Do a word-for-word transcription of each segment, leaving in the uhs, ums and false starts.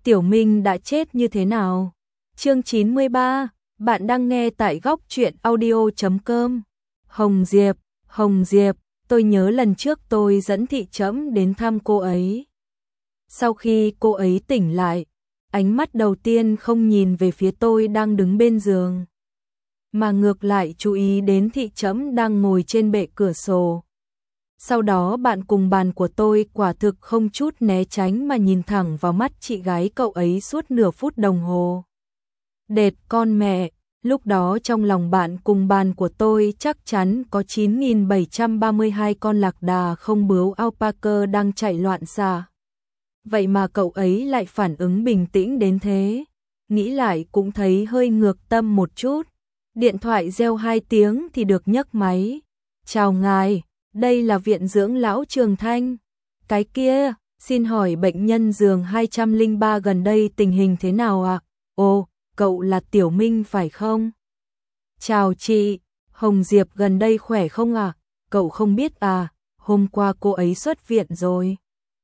Tiểu Minh đã chết như thế nào? Chương chín mươi ba, bạn đang nghe tại góc truyện audio chấm com. Hồng Diệp, Hồng Diệp, tôi nhớ lần trước tôi dẫn Thị Trẫm đến thăm cô ấy. Sau khi cô ấy tỉnh lại, ánh mắt đầu tiên không nhìn về phía tôi đang đứng bên giường, mà ngược lại chú ý đến Thị Trẫm đang ngồi trên bệ cửa sổ. Sau đó bạn cùng bàn của tôi quả thực không chút né tránh mà nhìn thẳng vào mắt chị gái cậu ấy suốt nửa phút đồng hồ. Đệt con mẹ, lúc đó trong lòng bạn cùng bàn của tôi chắc chắn có chín nghìn bảy trăm ba mươi hai con lạc đà không bướu alpaca đang chạy loạn xạ. Vậy mà cậu ấy lại phản ứng bình tĩnh đến thế. Nghĩ lại cũng thấy hơi ngược tâm một chút. Điện thoại reo hai tiếng thì được nhấc máy. Chào ngài, đây là viện dưỡng lão Trường Thanh. Cái kia, xin hỏi bệnh nhân giường hai trăm lẻ ba gần đây tình hình thế nào ạ? À? Ồ, cậu là Tiểu Minh phải không? Chào chị, Hồng Diệp gần đây khỏe không ạ? À? Cậu không biết à, hôm qua cô ấy xuất viện rồi.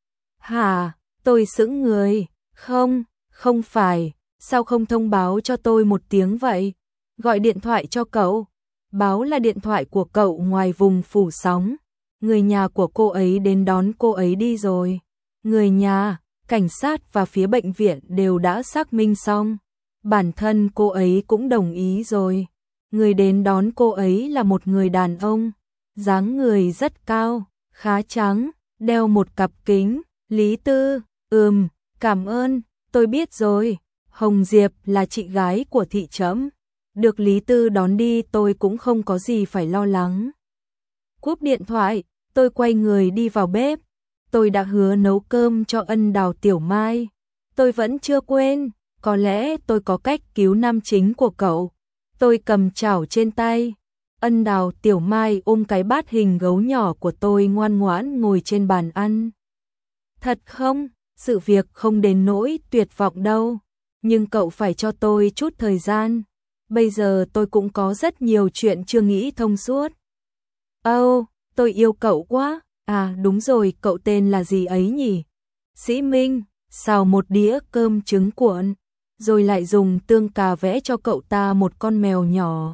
Hả, tôi sững người, không, không phải, sao không thông báo cho tôi một tiếng vậy? Gọi điện thoại cho cậu, báo là điện thoại của cậu ngoài vùng phủ sóng. Người nhà của cô ấy đến đón cô ấy đi rồi. Người nhà, cảnh sát và phía bệnh viện đều đã xác minh xong. Bản thân cô ấy cũng đồng ý rồi. Người đến đón cô ấy là một người đàn ông, dáng người rất cao, khá trắng, đeo một cặp kính. Lý Tư, ừm, cảm ơn, tôi biết rồi. Hồng Diệp là chị gái của Thị Trẫm. Được Lý Tư đón đi tôi cũng không có gì phải lo lắng. Cúp điện thoại, tôi quay người đi vào bếp. Tôi đã hứa nấu cơm cho Ân Đào Tiểu Mai. Tôi vẫn chưa quên, có lẽ tôi có cách cứu nam chính của cậu. Tôi cầm chảo trên tay. Ân Đào Tiểu Mai ôm cái bát hình gấu nhỏ của tôi ngoan ngoãn ngồi trên bàn ăn. Thật không, sự việc không đến nỗi tuyệt vọng đâu. Nhưng cậu phải cho tôi chút thời gian. Bây giờ tôi cũng có rất nhiều chuyện chưa nghĩ thông suốt. Âu, oh, tôi yêu cậu quá. À đúng rồi, cậu tên là gì ấy nhỉ? Sĩ Minh, xào một đĩa cơm trứng cuộn, rồi lại dùng tương cà vẽ cho cậu ta một con mèo nhỏ.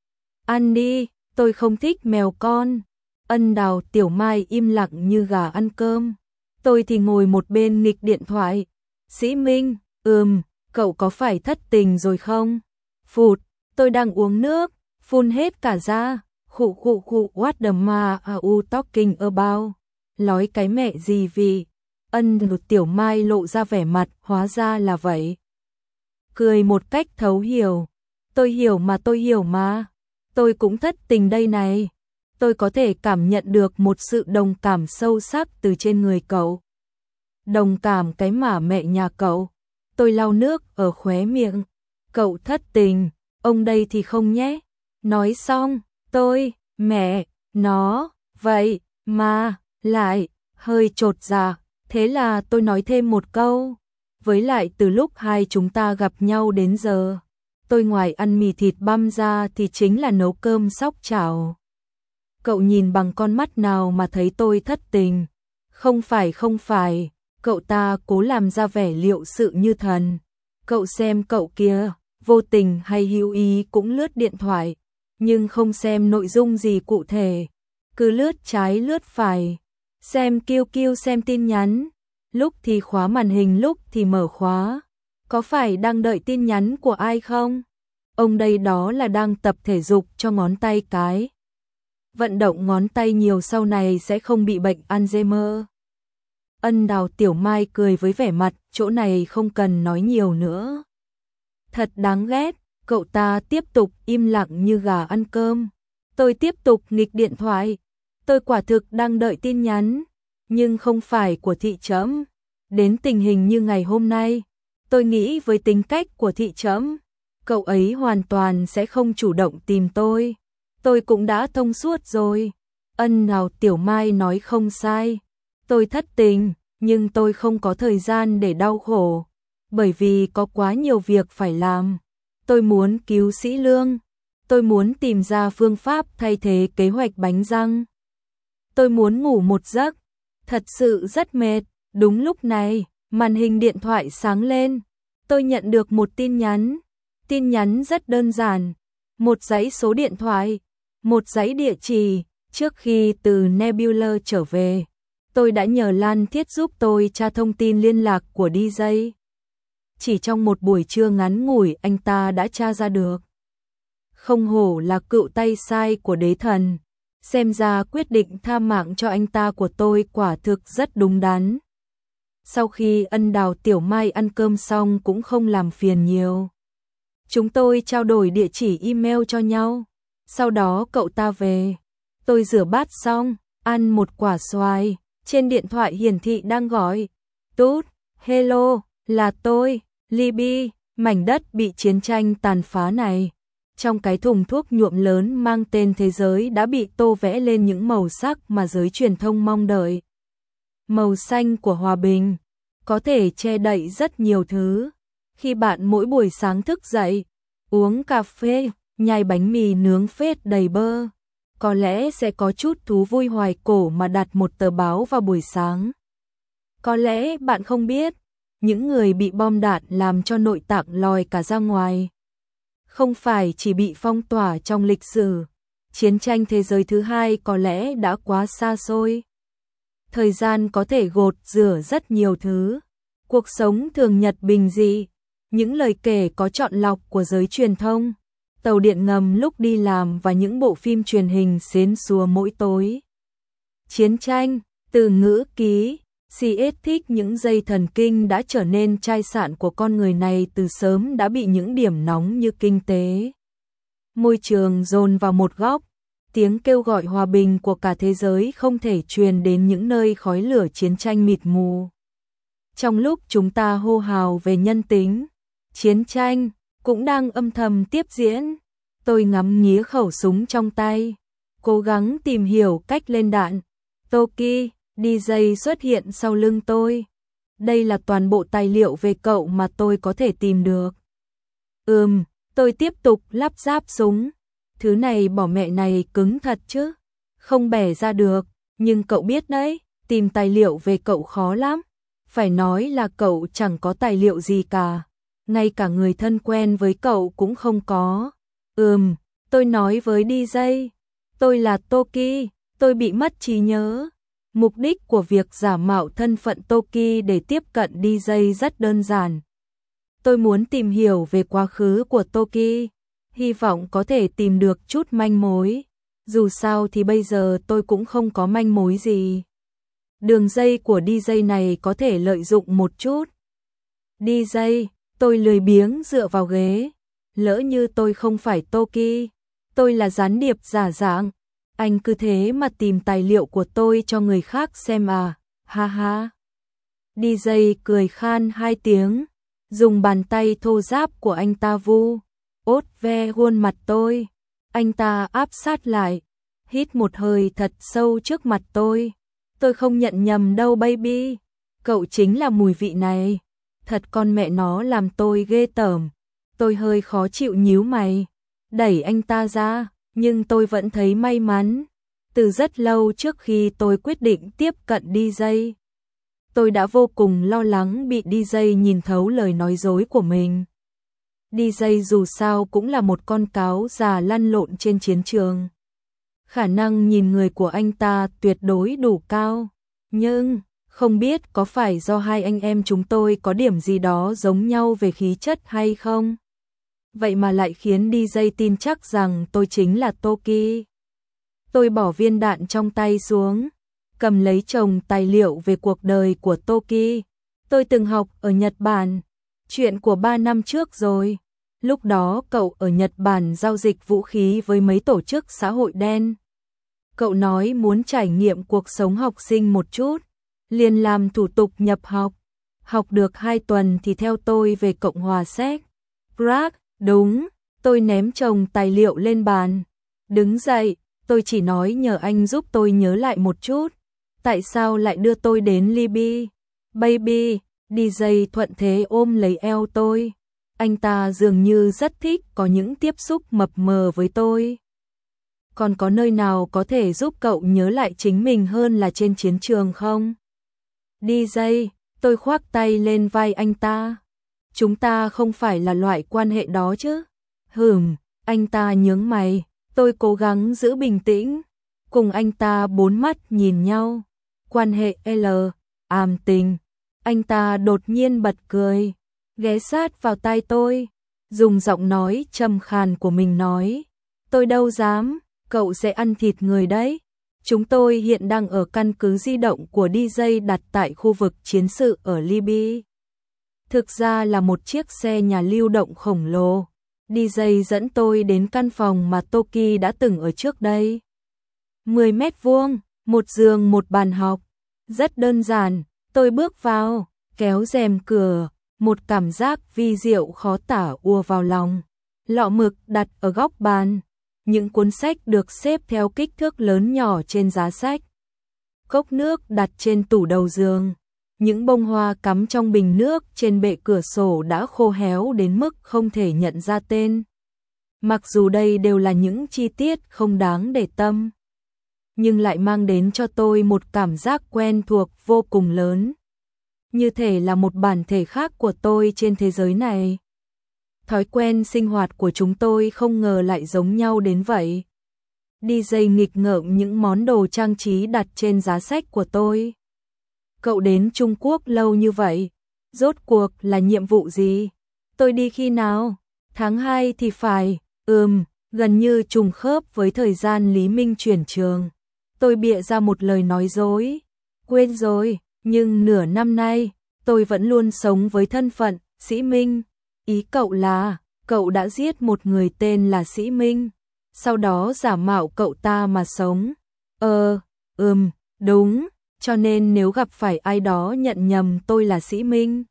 Ăn đi, tôi không thích mèo con. Ân Đào Tiểu Mai im lặng như gà ăn cơm. Tôi thì ngồi một bên nghịch điện thoại. Sĩ Minh, ừm, cậu có phải thất tình rồi không? Phụt, tôi đang uống nước, phun hết cả ra. Khụ khụ khụ, what the ma are you talking about? Nói cái mẹ gì vì? Ân Đào Tiểu Mai lộ ra vẻ mặt, hóa ra là vậy. Cười một cách thấu hiểu. Tôi hiểu mà tôi hiểu mà. Tôi cũng thất tình đây này. Tôi có thể cảm nhận được một sự đồng cảm sâu sắc từ trên người cậu. Đồng cảm cái mà mẹ nhà cậu. Tôi lau nước ở khóe miệng. Cậu thất tình, ông đây thì không nhé. Nói xong, tôi, mẹ, nó, vậy, mà, lại, hơi chột dạ. Thế là tôi nói thêm một câu. Với lại từ lúc hai chúng ta gặp nhau đến giờ, tôi ngoài ăn mì thịt băm ra thì chính là nấu cơm sóc chảo. Cậu nhìn bằng con mắt nào mà thấy tôi thất tình? Không phải không phải, cậu ta cố làm ra vẻ liệu sự như thần. Cậu xem cậu kia, vô tình hay hữu ý cũng lướt điện thoại, nhưng không xem nội dung gì cụ thể. Cứ lướt trái lướt phải, xem kiêu kiêu xem tin nhắn, lúc thì khóa màn hình lúc thì mở khóa. Có phải đang đợi tin nhắn của ai không? Ông đây đó là đang tập thể dục cho ngón tay cái. Vận động ngón tay nhiều sau này sẽ không bị bệnh Alzheimer. Ân Đào Tiểu Mai cười với vẻ mặt, chỗ này không cần nói nhiều nữa. Thật đáng ghét, cậu ta tiếp tục im lặng như gà ăn cơm. Tôi tiếp tục nghịch điện thoại. Tôi quả thực đang đợi tin nhắn, nhưng không phải của Thị Trẫm. Đến tình hình như ngày hôm nay, tôi nghĩ với tính cách của Thị Trẫm, cậu ấy hoàn toàn sẽ không chủ động tìm tôi. Tôi cũng đã thông suốt rồi. Ân Đào Tiểu Mai nói không sai. Tôi thất tình, nhưng tôi không có thời gian để đau khổ. Bởi vì có quá nhiều việc phải làm. Tôi muốn cứu Sĩ Lương. Tôi muốn tìm ra phương pháp thay thế kế hoạch bánh răng. Tôi muốn ngủ một giấc. Thật sự rất mệt. Đúng lúc này, Màn hình điện thoại sáng lên, tôi nhận được một tin nhắn. Tin nhắn rất đơn giản, một dãy số điện thoại, một dãy địa chỉ. Trước khi từ Nebula trở về, tôi đã nhờ Lan Thiết giúp tôi tra thông tin liên lạc của đê gi. Chỉ trong một buổi trưa ngắn ngủi anh ta đã tra ra được. Không hổ là cựu tay sai của đế thần, xem ra quyết định tha mạng cho anh ta của tôi quả thực rất đúng đắn. Sau khi Ân Đào Tiểu Mai ăn cơm xong cũng không làm phiền nhiều. Chúng tôi trao đổi địa chỉ email cho nhau. Sau đó cậu ta về. Tôi rửa bát xong, ăn một quả xoài. Trên điện thoại hiển thị đang gọi. Tút, hello, là tôi, Libby, mảnh đất bị chiến tranh tàn phá này. Trong cái thùng thuốc nhuộm lớn mang tên thế giới đã bị tô vẽ lên những màu sắc mà giới truyền thông mong đợi. Màu xanh của hòa bình, có thể che đậy rất nhiều thứ. Khi bạn mỗi buổi sáng thức dậy, uống cà phê, nhai bánh mì nướng phết đầy bơ, có lẽ sẽ có chút thú vui hoài cổ mà đặt một tờ báo vào buổi sáng. Có lẽ bạn không biết, những người bị bom đạn làm cho nội tạng lòi cả ra ngoài. Không phải chỉ bị phong tỏa trong lịch sử, chiến tranh thế giới thứ hai có lẽ đã quá xa xôi. Thời gian có thể gột rửa rất nhiều thứ. Cuộc sống thường nhật bình dị, những lời kể có chọn lọc của giới truyền thông, tàu điện ngầm lúc đi làm và những bộ phim truyền hình xến xúa mỗi tối. Chiến tranh, từ ngữ ký, xê ét thích những dây thần kinh đã trở nên chai sạn của con người này từ sớm đã bị những điểm nóng như kinh tế. Môi trường dồn vào một góc, tiếng kêu gọi hòa bình của cả thế giới không thể truyền đến những nơi khói lửa chiến tranh mịt mù. Trong lúc chúng ta hô hào về nhân tính, chiến tranh cũng đang âm thầm tiếp diễn. Tôi ngắm nghía khẩu súng trong tay, cố gắng tìm hiểu cách lên đạn. Toki, đê gi xuất hiện sau lưng tôi. Đây là toàn bộ tài liệu về cậu mà tôi có thể tìm được. Ừm, tôi tiếp tục lắp ráp súng. Thứ này bỏ mẹ này cứng thật chứ. Không bẻ ra được, nhưng cậu biết đấy, tìm tài liệu về cậu khó lắm. Phải nói là cậu chẳng có tài liệu gì cả. Ngay cả người thân quen với cậu cũng không có. Ừm, tôi nói với đê gi. Tôi là Toki, tôi bị mất trí nhớ. Mục đích của việc giả mạo thân phận Toki để tiếp cận đê gi rất đơn giản. Tôi muốn tìm hiểu về quá khứ của Toki, hy vọng có thể tìm được chút manh mối. Dù sao thì bây giờ tôi cũng không có manh mối gì. Đường dây của đê gi này có thể lợi dụng một chút. đê gi, tôi lười biếng dựa vào ghế. Lỡ như tôi không phải Toki, tôi là gián điệp giả dạng. Anh cứ thế mà tìm tài liệu của tôi cho người khác xem à, ha ha. đê gi cười khan hai tiếng, dùng bàn tay thô ráp của anh ta vu, ốt ve khuôn mặt tôi. Anh ta áp sát lại, hít một hơi thật sâu trước mặt tôi. Tôi không nhận nhầm đâu baby, cậu chính là mùi vị này. Thật con mẹ nó làm tôi ghê tởm. Tôi hơi khó chịu nhíu mày, đẩy anh ta ra. Nhưng tôi vẫn thấy may mắn. Từ rất lâu trước khi tôi quyết định tiếp cận đê gi, tôi đã vô cùng lo lắng bị đê gi nhìn thấu lời nói dối của mình. đê gi dù sao cũng là một con cáo già lăn lộn trên chiến trường. Khả năng nhìn người của anh ta tuyệt đối đủ cao. Nhưng, không biết có phải do hai anh em chúng tôi có điểm gì đó giống nhau về khí chất hay không? Vậy mà lại khiến đê gi tin chắc rằng tôi chính là Toki. Tôi bỏ viên đạn trong tay xuống, cầm lấy chồng tài liệu về cuộc đời của Toki. Tôi từng học ở Nhật Bản, chuyện của ba năm trước rồi. Lúc đó cậu ở Nhật Bản giao dịch vũ khí với mấy tổ chức xã hội đen. Cậu nói muốn trải nghiệm cuộc sống học sinh một chút, liền làm thủ tục nhập học. Học được hai tuần thì theo tôi về Cộng hòa Séc. Prague. Đúng, tôi ném chồng tài liệu lên bàn. Đứng dậy, tôi chỉ nói nhờ anh giúp tôi nhớ lại một chút. Tại sao lại đưa tôi đến Libby? Baby, đê gi thuận thế ôm lấy eo tôi. Anh ta dường như rất thích có những tiếp xúc mập mờ với tôi. Còn có nơi nào có thể giúp cậu nhớ lại chính mình hơn là trên chiến trường không? đê gi, Tôi khoác tay lên vai anh ta. Chúng ta không phải là loại quan hệ đó chứ? Hừm, anh ta nhướng mày. Tôi cố gắng giữ bình tĩnh. Cùng anh ta bốn mắt nhìn nhau. Quan hệ L, àm tình. Anh ta đột nhiên bật cười, ghé sát vào tai tôi, dùng giọng nói trầm khàn của mình nói. Tôi đâu dám, cậu sẽ ăn thịt người đấy. Chúng tôi hiện đang ở căn cứ di động của đi giây đặt tại khu vực chiến sự ở Libya. Thực ra là một chiếc xe nhà lưu động khổng lồ. đi giây dẫn tôi đến căn phòng mà Toki đã từng ở trước đây. mười mét vuông, một giường một bàn học. Rất đơn giản, tôi bước vào, kéo rèm cửa, một cảm giác vi diệu khó tả ùa vào lòng. Lọ mực đặt ở góc bàn, những cuốn sách được xếp theo kích thước lớn nhỏ trên giá sách. Cốc nước đặt trên tủ đầu giường, những bông hoa cắm trong bình nước trên bệ cửa sổ đã khô héo đến mức không thể nhận ra tên. Mặc dù đây đều là những chi tiết không đáng để tâm, nhưng lại mang đến cho tôi một cảm giác quen thuộc vô cùng lớn. Như thể là một bản thể khác của tôi trên thế giới này. Thói quen sinh hoạt của chúng tôi không ngờ lại giống nhau đến vậy. đi giây nghịch ngợm những món đồ trang trí đặt trên giá sách của tôi. Cậu đến Trung Quốc lâu như vậy, rốt cuộc là nhiệm vụ gì? Tôi đi khi nào? Tháng hai thì phải, ừm, gần như trùng khớp với thời gian Lý Minh chuyển trường. Tôi bịa ra một lời nói dối. Quên rồi, nhưng nửa năm nay, tôi vẫn luôn sống với thân phận Sĩ Minh. Ý cậu là, cậu đã giết một người tên là Sĩ Minh, sau đó giả mạo cậu ta mà sống. Ờ, ừm, đúng, cho nên nếu gặp phải ai đó nhận nhầm tôi là Sĩ Minh,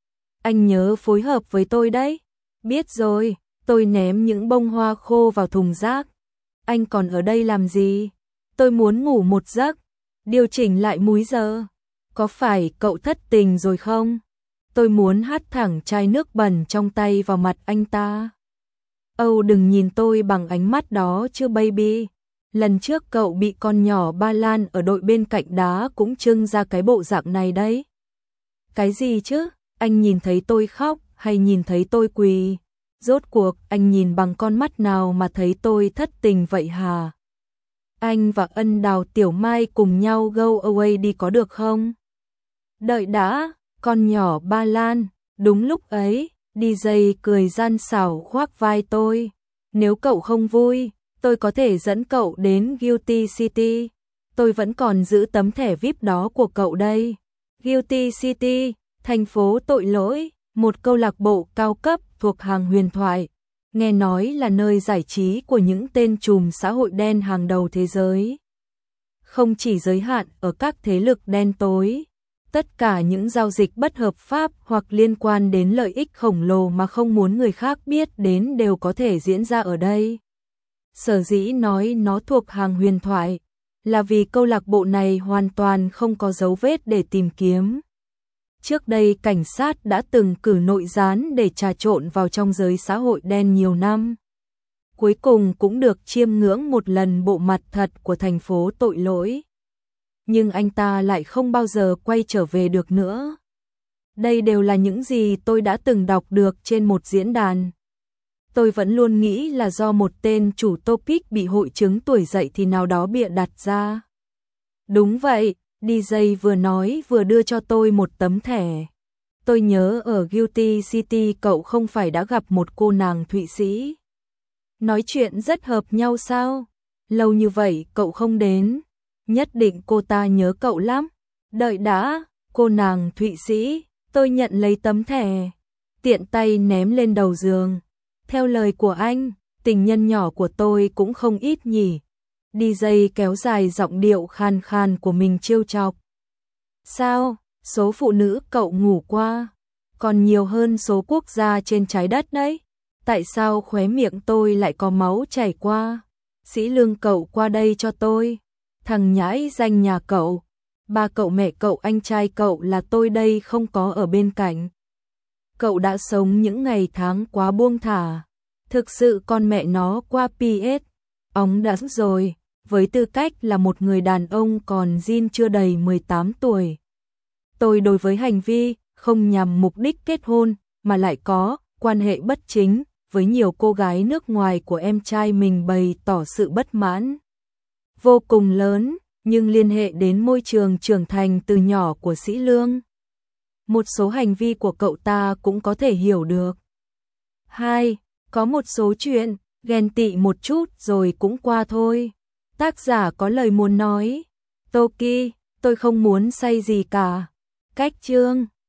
anh nhớ phối hợp với tôi đấy. Biết rồi, tôi ném những bông hoa khô vào thùng rác. Anh còn ở đây làm gì? Tôi muốn ngủ một giấc, điều chỉnh lại múi giờ. Có phải cậu thất tình rồi không? Tôi muốn hất thẳng chai nước bẩn trong tay vào mặt anh ta. Âu đừng nhìn tôi bằng ánh mắt đó chứ baby. Lần trước cậu bị con nhỏ Ba Lan ở đội bên cạnh đá cũng trưng ra cái bộ dạng này đấy. Cái gì chứ? Anh nhìn thấy tôi khóc hay nhìn thấy tôi quỳ? Rốt cuộc anh nhìn bằng con mắt nào mà thấy tôi thất tình vậy hả? Anh và Ân Đào Tiểu Mai cùng nhau go away đi có được không? Đợi đã, con nhỏ Ba Lan. Đúng lúc ấy, đi giây cười gian xảo khoác vai tôi. Nếu cậu không vui, tôi có thể dẫn cậu đến Guilty City. Tôi vẫn còn giữ tấm thẻ vi ai pi đó của cậu đây. Guilty City, thành phố tội lỗi, một câu lạc bộ cao cấp thuộc hàng huyền thoại. Nghe nói là nơi giải trí của những tên trùm xã hội đen hàng đầu thế giới. Không chỉ giới hạn ở các thế lực đen tối, tất cả những giao dịch bất hợp pháp hoặc liên quan đến lợi ích khổng lồ mà không muốn người khác biết đến đều có thể diễn ra ở đây. Sở dĩ nói nó thuộc hàng huyền thoại là vì câu lạc bộ này hoàn toàn không có dấu vết để tìm kiếm. Trước đây cảnh sát đã từng cử nội gián để trà trộn vào trong giới xã hội đen nhiều năm. Cuối cùng cũng được chiêm ngưỡng một lần bộ mặt thật của thành phố tội lỗi. Nhưng anh ta lại không bao giờ quay trở về được nữa. Đây đều là những gì tôi đã từng đọc được trên một diễn đàn. Tôi vẫn luôn nghĩ là do một tên chủ topic bị hội chứng tuổi dậy thì nào đó bịa đặt ra. Đúng vậy, đi giây vừa nói vừa đưa cho tôi một tấm thẻ. Tôi nhớ ở Guilty City cậu không phải đã gặp một cô nàng Thụy Sĩ. Nói chuyện rất hợp nhau sao? Lâu như vậy cậu không đến. Nhất định cô ta nhớ cậu lắm. Đợi đã, cô nàng Thụy Sĩ. Tôi nhận lấy tấm thẻ, tiện tay ném lên đầu giường. Theo lời của anh, tình nhân nhỏ của tôi cũng không ít nhỉ. đi giây kéo dài giọng điệu khan khan của mình trêu chọc. Sao, số phụ nữ cậu ngủ qua còn nhiều hơn số quốc gia trên trái đất đấy. Tại sao khóe miệng tôi lại có máu chảy qua? Sĩ Lương cậu qua đây cho tôi. Thằng nhãi danh nhà cậu, ba cậu mẹ cậu anh trai cậu là tôi đây không có ở bên cạnh. Cậu đã sống những ngày tháng quá buông thả. Thực sự con mẹ nó qua pê ét. Óng đã rồi, với tư cách là một người đàn ông còn zin chưa đầy mười tám tuổi. Tôi đối với hành vi không nhằm mục đích kết hôn mà lại có quan hệ bất chính với nhiều cô gái nước ngoài của em trai mình bày tỏ sự bất mãn vô cùng lớn, nhưng liên hệ đến môi trường trưởng thành từ nhỏ của Sĩ Lương. Một số hành vi của cậu ta cũng có thể hiểu được. Hai, có một số chuyện, ghen tị một chút rồi cũng qua thôi. Tác giả có lời muốn nói. Toki, tôi không muốn say gì cả. Cách chương